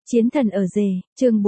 Chiến thần ở rể, chương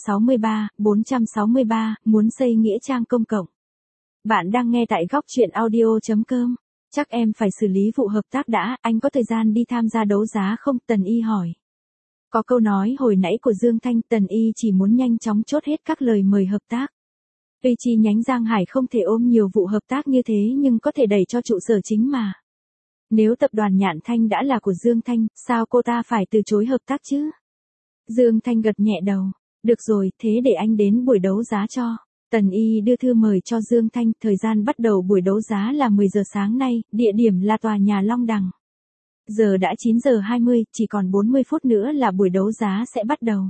463, muốn xây nghĩa trang công cộng. Bạn đang nghe tại góc truyện audio.com. Chắc em phải xử lý vụ hợp tác đã, anh có thời gian đi tham gia đấu giá không? Tần Y hỏi. Có câu nói hồi nãy của Dương Thanh, Tần Y chỉ muốn nhanh chóng chốt hết các lời mời hợp tác. Tuy chi nhánh Giang Hải không thể ôm nhiều vụ hợp tác như thế nhưng có thể đẩy cho trụ sở chính mà. Nếu tập đoàn Nhạn Thanh đã là của Dương Thanh, sao cô ta phải từ chối hợp tác chứ? Dương Thanh gật nhẹ đầu. Được rồi, thế để anh đến buổi đấu giá cho. Tần Y đưa thư mời cho Dương Thanh, thời gian bắt đầu buổi đấu giá là 10 giờ sáng nay, địa điểm là tòa nhà Long Đằng. Giờ đã 9 giờ 20, chỉ còn 40 phút nữa là buổi đấu giá sẽ bắt đầu.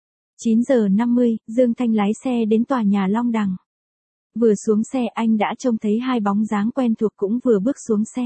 9 giờ 50, Dương Thanh lái xe đến tòa nhà Long Đằng. Vừa xuống xe anh đã trông thấy hai bóng dáng quen thuộc cũng vừa bước xuống xe.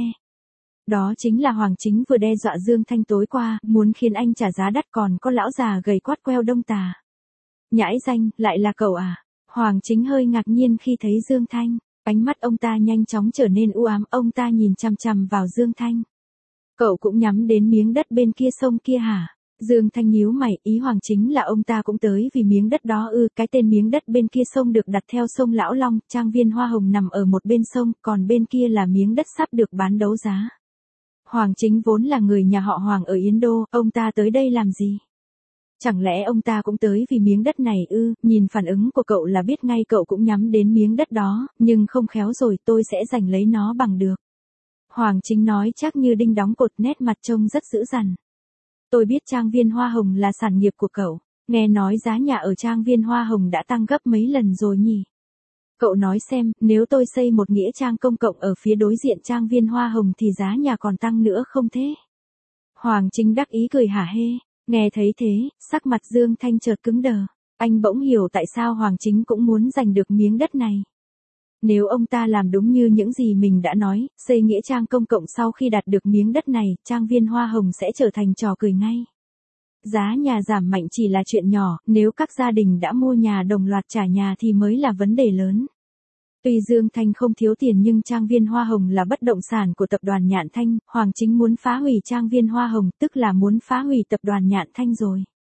Đó chính là Hoàng Chính vừa đe dọa Dương Thanh tối qua, muốn khiến anh trả giá đắt, còn có lão già gầy quát queo Đông Tà. Nhãi danh, lại là cậu à? Hoàng Chính hơi ngạc nhiên khi thấy Dương Thanh, ánh mắt ông ta nhanh chóng trở nên u ám, ông ta nhìn chằm chằm vào Dương Thanh. Cậu cũng nhắm đến miếng đất bên kia sông kia hả? Dương Thanh nhíu mày, ý Hoàng Chính là ông ta cũng tới vì miếng đất đó ư? Cái tên miếng đất bên kia sông được đặt theo sông Lão Long, trang viên Hoa Hồng nằm ở một bên sông, còn bên kia là miếng đất sắp được bán đấu giá. Hoàng Chính vốn là người nhà họ Hoàng ở Yến Đô, ông ta tới đây làm gì? Chẳng lẽ ông ta cũng tới vì miếng đất này ư? Nhìn phản ứng của cậu là biết ngay cậu cũng nhắm đến miếng đất đó, nhưng không khéo rồi, tôi sẽ giành lấy nó bằng được. Hoàng Chính nói chắc như đinh đóng cột, nét mặt trông rất dữ dằn. Tôi biết trang viên Hoa Hồng là sản nghiệp của cậu, nghe nói giá nhà ở trang viên Hoa Hồng đã tăng gấp mấy lần rồi nhỉ? Cậu nói xem, nếu tôi xây một nghĩa trang công cộng ở phía đối diện trang viên Hoa Hồng thì giá nhà còn tăng nữa không thế? Hoàng Chính đắc ý cười hả hê. Nghe thấy thế, sắc mặt Dương Thanh chợt cứng đờ. Anh bỗng hiểu tại sao Hoàng Chính cũng muốn giành được miếng đất này. Nếu ông ta làm đúng như những gì mình đã nói, xây nghĩa trang công cộng sau khi đạt được miếng đất này, trang viên Hoa Hồng sẽ trở thành trò cười ngay. Giá nhà giảm mạnh chỉ là chuyện nhỏ, nếu các gia đình đã mua nhà đồng loạt trả nhà thì mới là vấn đề lớn. Tuy Dương Thanh không thiếu tiền nhưng trang viên Hoa Hồng là bất động sản của tập đoàn Nhạn Thanh, Hoàng Chính muốn phá hủy trang viên Hoa Hồng, tức là muốn phá hủy tập đoàn Nhạn Thanh rồi.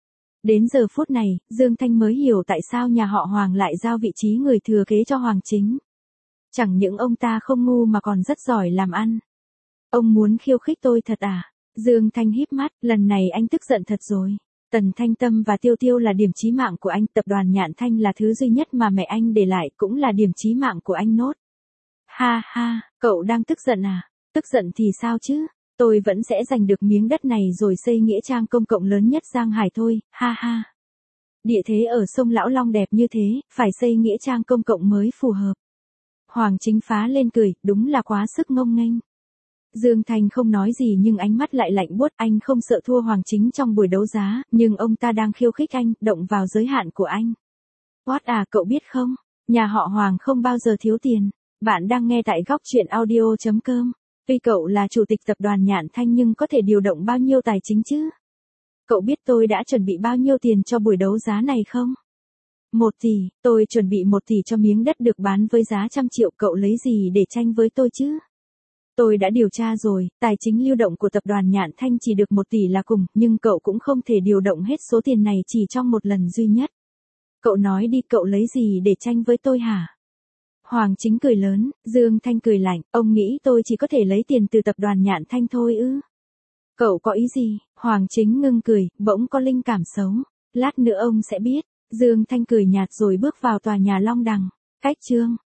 Đến giờ phút này, Dương Thanh mới hiểu tại sao nhà họ Hoàng lại giao vị trí người thừa kế cho Hoàng Chính. Chẳng những ông ta không ngu mà còn rất giỏi làm ăn. Ông muốn khiêu khích tôi thật à? Dương Thanh híp mắt, lần này anh tức giận thật rồi. Tần Thanh Tâm và Tiêu Tiêu là điểm chí mạng của anh, tập đoàn Nhạn Thanh là thứ duy nhất mà mẹ anh để lại, cũng là điểm chí mạng của anh nốt. Ha ha, cậu đang tức giận à? Tức giận thì sao chứ? Tôi vẫn sẽ giành được miếng đất này rồi xây nghĩa trang công cộng lớn nhất Giang Hải thôi, ha ha. Địa thế ở sông Lão Long đẹp như thế, phải xây nghĩa trang công cộng mới phù hợp. Hoàng Chính phá lên cười, đúng là quá sức ngông nghênh. Dương Thanh không nói gì nhưng ánh mắt lại lạnh buốt, anh không sợ thua Hoàng Chính trong buổi đấu giá, nhưng ông ta đang khiêu khích anh, động vào giới hạn của anh. What à, cậu biết không? Nhà họ Hoàng không bao giờ thiếu tiền. Bạn đang nghe tại góc truyện audio.com. Tuy cậu là chủ tịch tập đoàn Nhạn Thanh nhưng có thể điều động bao nhiêu tài chính chứ? Cậu biết tôi đã chuẩn bị bao nhiêu tiền cho buổi đấu giá này không? 1 tỷ, tôi chuẩn bị 1 tỷ cho miếng đất được bán với giá 100 triệu, cậu lấy gì để tranh với tôi chứ? Tôi đã điều tra rồi, tài chính lưu động của tập đoàn Nhạn Thanh chỉ được 1 tỷ là cùng, nhưng cậu cũng không thể điều động hết số tiền này chỉ trong một lần duy nhất. Cậu nói đi, cậu lấy gì để tranh với tôi hả? Hoàng Chính cười lớn, Dương Thanh cười lạnh, ông nghĩ tôi chỉ có thể lấy tiền từ tập đoàn Nhạn Thanh thôi ư? Cậu có ý gì? Hoàng Chính ngưng cười, bỗng có linh cảm xấu. Lát nữa ông sẽ biết. Dương Thanh cười nhạt rồi bước vào tòa nhà Long Đằng. Cách chương